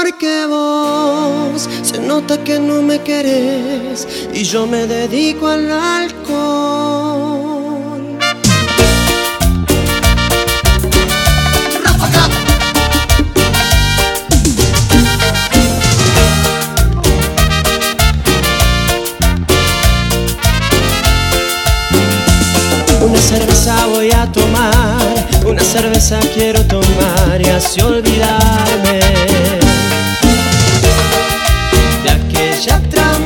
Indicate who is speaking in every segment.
Speaker 1: Porque vos se nota que no me querés y yo me dedico al alcohol. Una cerveza voy a tomar, una cerveza quiero tomar y así olvidarme de aquella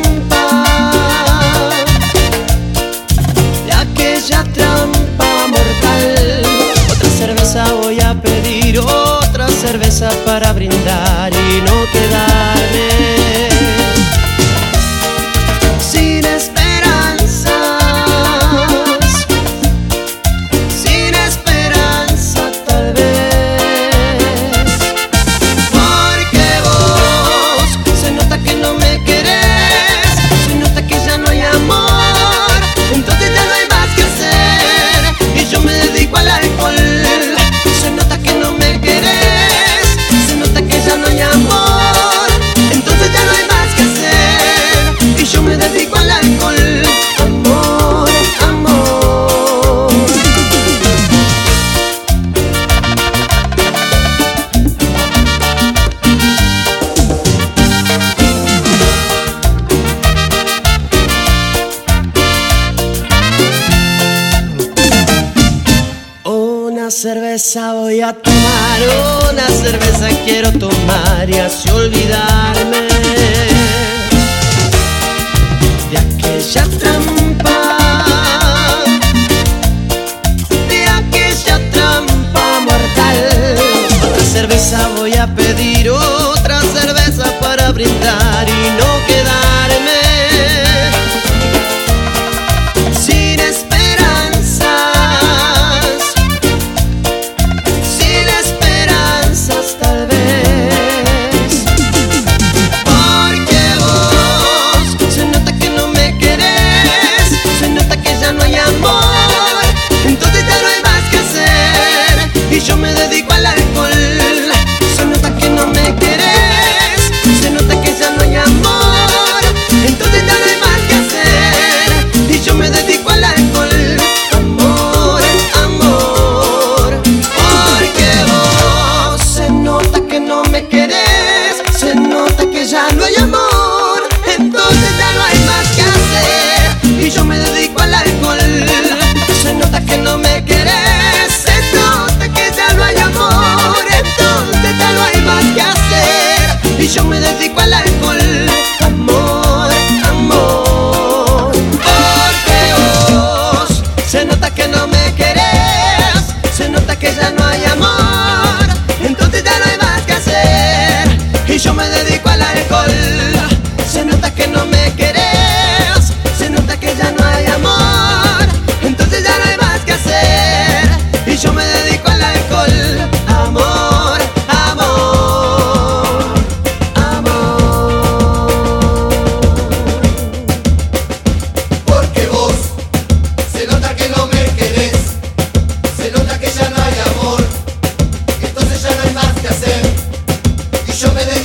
Speaker 1: trampa mortal. Otra cerveza voy a pedir, otra cerveza para brindar y no quedarme sin esperanzas, sin esperanza tal vez. Porque vos se nota que no me querés, se nota que ya no hay amor, entonces ya no hay más que hacer y yo me dedico al alcohol. Se nota que no me querés, se nota que ya no hay amor, entonces ya no hay más que hacer y yo me dedico al alcohol. Amor, amor. Una cerveza voy a tomar, una cerveza quiero tomar y así olvidarme de aquella trampa mortal. Otra cerveza voy a pedir, otra cerveza para brindar y no quedarme sin esperanzas, sin esperanzas tal vez. Porque vos se nota que no me querés, se nota que ya no hay amor, entonces ya no hay más que hacer y yo me dedico al alcohol. Se nota que no me querés, se nota que ya no hay amor, entonces ya no hay más que hacer y yo me dedico al alcohol. Amor, amor. Porque vos se nota que no me querés, se nota que ya no hay amor, entonces ya no hay más que hacer y yo me dedico al alcohol. Se nota que no me querés, se nota que ya no hay amor, entonces ya no hay más que hacer y yo me dedico al alcohol. Amor, amor. Porque vos se nota que no me querés, se nota que ya no hay amor, entonces ya no hay más que hacer y yo me dedico al alcohol. Se nota que no me querés, se nota que ya no hay amor, entonces ya no hay más que hacer y yo me dedico al alcohol. Amor, amor, amor.
Speaker 2: Porque vos se nota que no me querés, se nota que ya no hay amor, entonces ya no hay más que hacer y yo me dedico